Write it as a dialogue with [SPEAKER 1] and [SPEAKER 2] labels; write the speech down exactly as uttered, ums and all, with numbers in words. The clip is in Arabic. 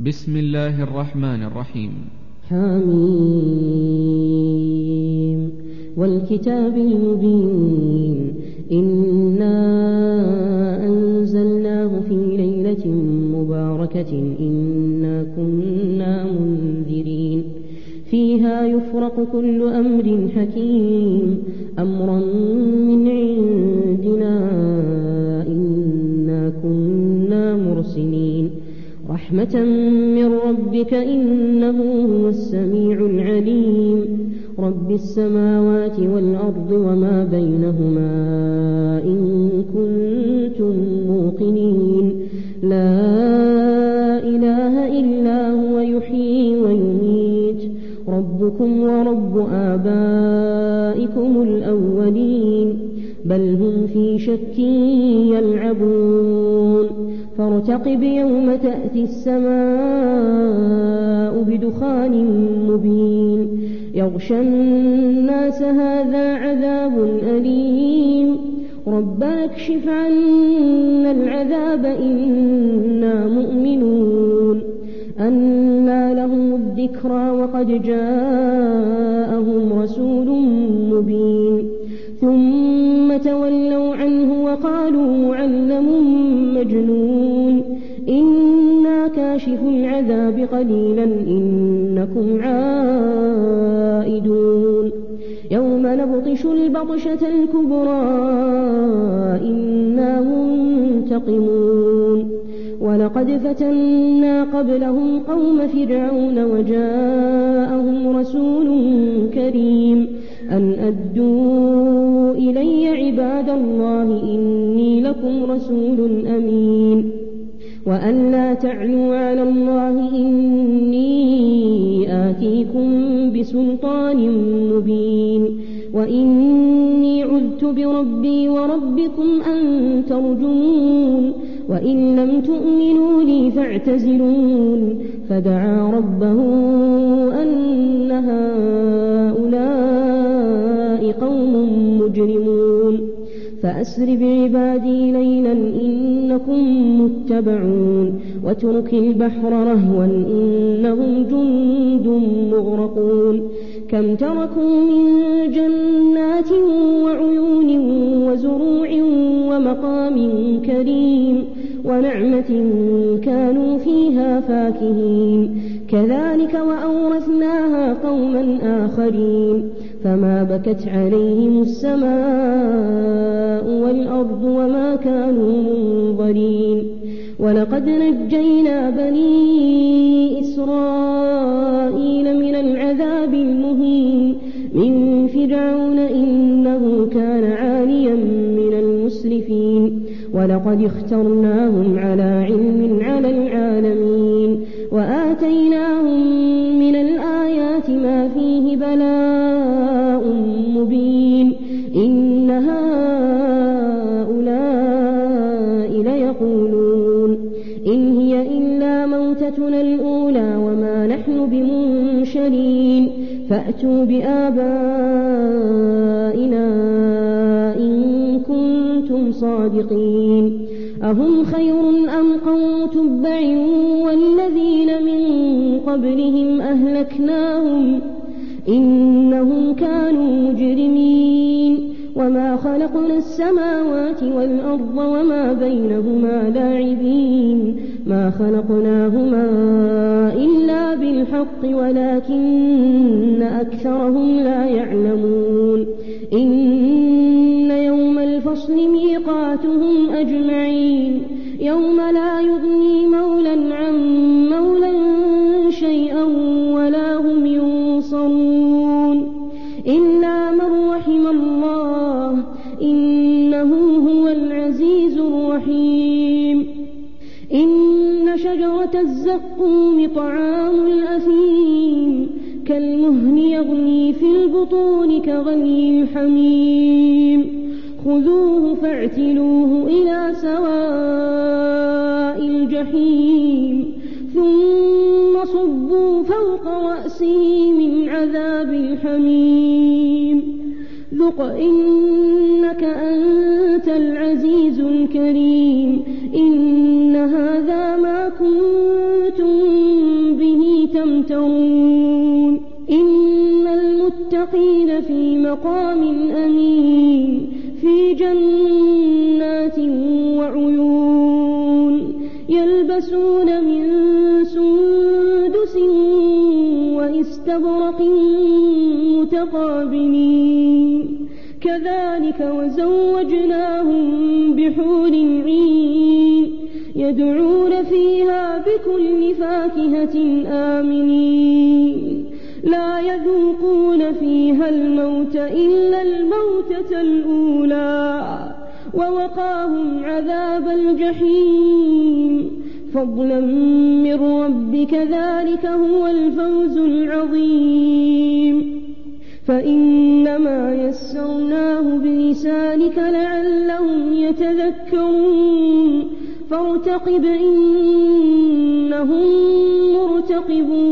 [SPEAKER 1] بسم الله الرحمن الرحيم.
[SPEAKER 2] حميم والكتاب المبين إنا أنزلناه في ليلة مباركة إنا كنا منذرين فيها يفرق كل أمر حكيم أمرا من عندنا إنا كنا مرسلين رحمة من ربك إنه هو السميع العليم رب السماوات والأرض وما بينهما إن كنتم موقنين لا إله إلا هو يحيي ويميت ربكم ورب آبائكم الأولين بل هم في شك يلعبون فارتقب يوم تأتي السماء بدخان مبين يغشى الناس هذا عذاب أليم ربنا اكشف عنا العذاب إنا مؤمنون أنى لهم الذكرى وقد جاءهم رسول مبين ثم تولوا عنه وقالوا معلم مجنون إنا كاشف العذاب قليلا إنكم عائدون يوم نبطش البطشة الكبرى إنا منتقمون ولقد فتنا قبلهم قوم فرعون وجاءهم رسول كريم أن أدوا إلي عباد الله إني لكم رسول أمين وأن لا تعلوا على الله إني آتيكم بسلطان مبين وإني عذت بربي وربكم أن ترجمون وإن لم تؤمنوا لي فاعتزلون فدعا ربه أن هؤلاء قوم مجرمون فأسر بعبادي ليلا إنكم متبعون واترك البحر رهوا إنهم جند مغرقون كم تركوا من جنات وعيون وزروع ومقام كريم ونعمة كانوا فيها فاكهين كذلك وأورثناها قوما آخرين فما بكت عليهم السماء والأرض وما كانوا منظرين ولقد نجينا بني إسرائيل من العذاب المهين من فرعون إنه كان عاليا من المسرفين ولقد اخترناهم على علم على العالمين وآتيناهم من الآيات ما فيه بلاء مبين إن هؤلاء ليقولون إن هي إلا موتتنا الأولى وما نحن بمنشرين فأتوا بآبائنا إن كنتم صادقين أهم خير أم قوم تبع والذين من قبلهم أهلكناهم إنهم كانوا مجرمين وما خلقنا السماوات والأرض وما بينهما لاعبين ما خلقناهما إلا بالحق ولكن أكثرهم لا يعلمون إن يوم الفصل ميقاتهم أجمعين يوم لا يغني مولا عن مولا شيئا ولا هم ينصرون إلا من رحم الله إنه هو العزيز الرحيم إن شجرة الزقوم طعام الأثيم كالمهل يغلي في البطون كغلي الحميم خذوه فاعتلوه إلى سواء الجحيم ثم صبوا فوق رأسه من عذاب الحميم ذق إنك أنت العزيز الكريم إن هذا ما كنتم يمترون إن المتقين في مقام أمين في جنات وعيون يلبسون من سندس واستبرق متقابلين كذلك وزوجناهم بحور عين يدعون فيها بكل فاكهة آمنين لا يذوقون فيها الموت إلا الموتة الأولى ووقاهم عذاب الجحيم فضلا من ربك ذلك هو الفوز العظيم فإنما يسرناه بلسانك لعلهم يتذكرون فارتقب إنهم مرتقبون